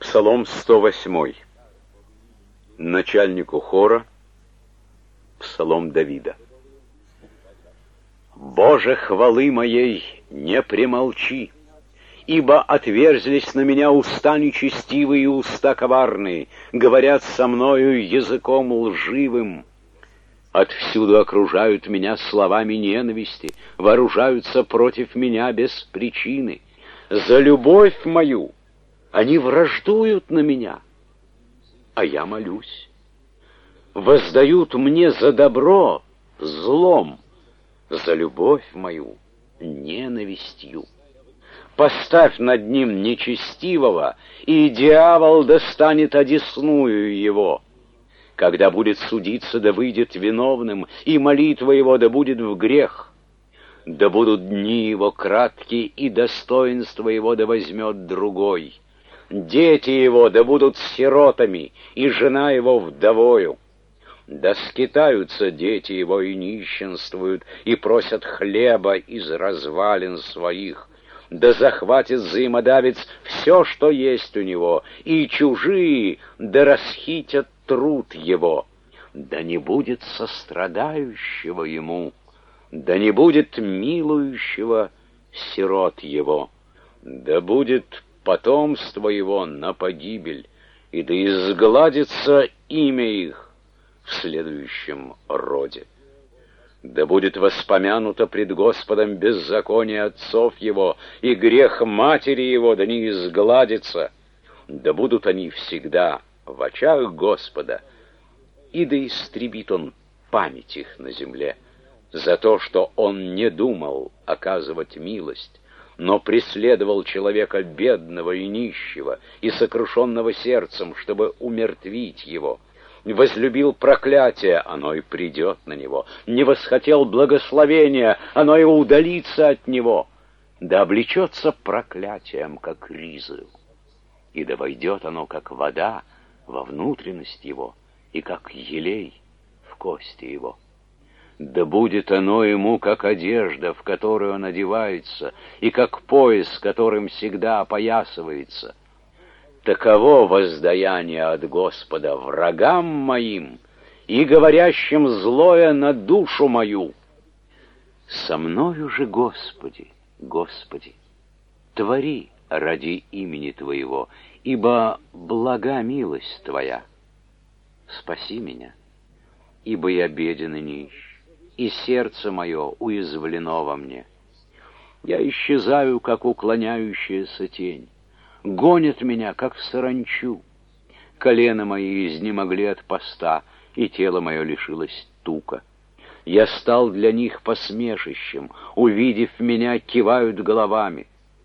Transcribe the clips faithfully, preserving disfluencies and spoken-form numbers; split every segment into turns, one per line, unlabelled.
Псалом сто восемь. Начальнику хора. Псалом Давида. «Боже, хвалы моей, не премолчи, ибо отверзлись на меня уста нечестивые и уста коварные, говорят со мною языком лживым. Отвсюду окружают меня словами ненависти, вооружаются против меня без причины. За любовь мою они враждуют на меня, а я молюсь. Воздают мне за добро злом, за любовь мою ненавистью. Поставь над ним нечестивого, и дьявол достанет одесную его. Когда будет судиться, да выйдет виновным, и молитва его да будет в грех. Да будут дни его краткие, и достоинство его да возьмет другой. Дети его да будут сиротами, и жена его вдовою. Да скитаются дети его и нищенствуют, и просят хлеба из развалин своих. Да захватит взаимодавец все, что есть у него, и чужие да расхитят труд его. Да не будет сострадающего ему, да не будет милующего сирот его. Да будет потомство его на погибель, и да изгладится имя их в следующем роде. Да будет воспомянуто пред Господом беззаконие отцов его, и грех матери его да не изгладится. Да будут они всегда в очах Господа, и да истребит он память их на земле, за то, что он не думал оказывать милость, но преследовал человека бедного и нищего, и сокрушенного сердцем, чтобы умертвить его. Возлюбил проклятие, оно и придет на него. Не восхотел благословения, оно и удалится от него. Да облечется проклятием, как ризою, и да войдет оно, как вода, во внутренность его, и как елей в кости его. Да будет оно ему, как одежда, в которую он одевается, и как пояс, которым всегда опоясывается. Таково воздаяние от Господа врагам моим и говорящим злое на душу мою. Со мною же, Господи, Господи, твори ради имени Твоего, ибо блага милость Твоя. Спаси меня, ибо я беден и нищ, и сердце мое уязвлено во мне. Я исчезаю, как уклоняющаяся тень. Гонят меня, как саранчу. Колена мои изнемогли от поста, и тело мое лишилось тука. Я стал для них посмешищем, увидев меня, кивают головами.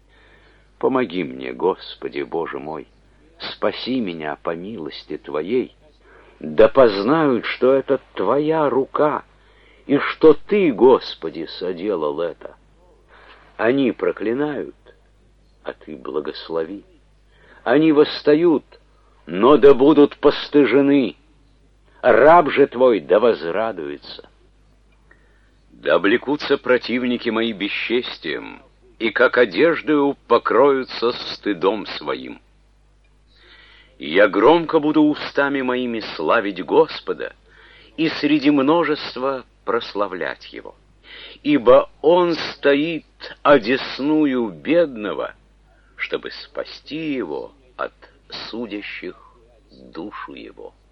Помоги мне, Господи, Боже мой, спаси меня по милости Твоей. Да познают, что это Твоя рука, и что Ты, Господи, соделал это. Они проклинают, а Ты благослови. Они восстают, но да будут постыжены. Раб же Твой да возрадуется. Да облекутся противники мои бесчестием, и как одеждою покроются стыдом своим. Я громко буду устами моими славить Господа, и среди множества прославлять Его. Ибо Он стоит одесную бедного, чтобы спасти его от судящих душу его.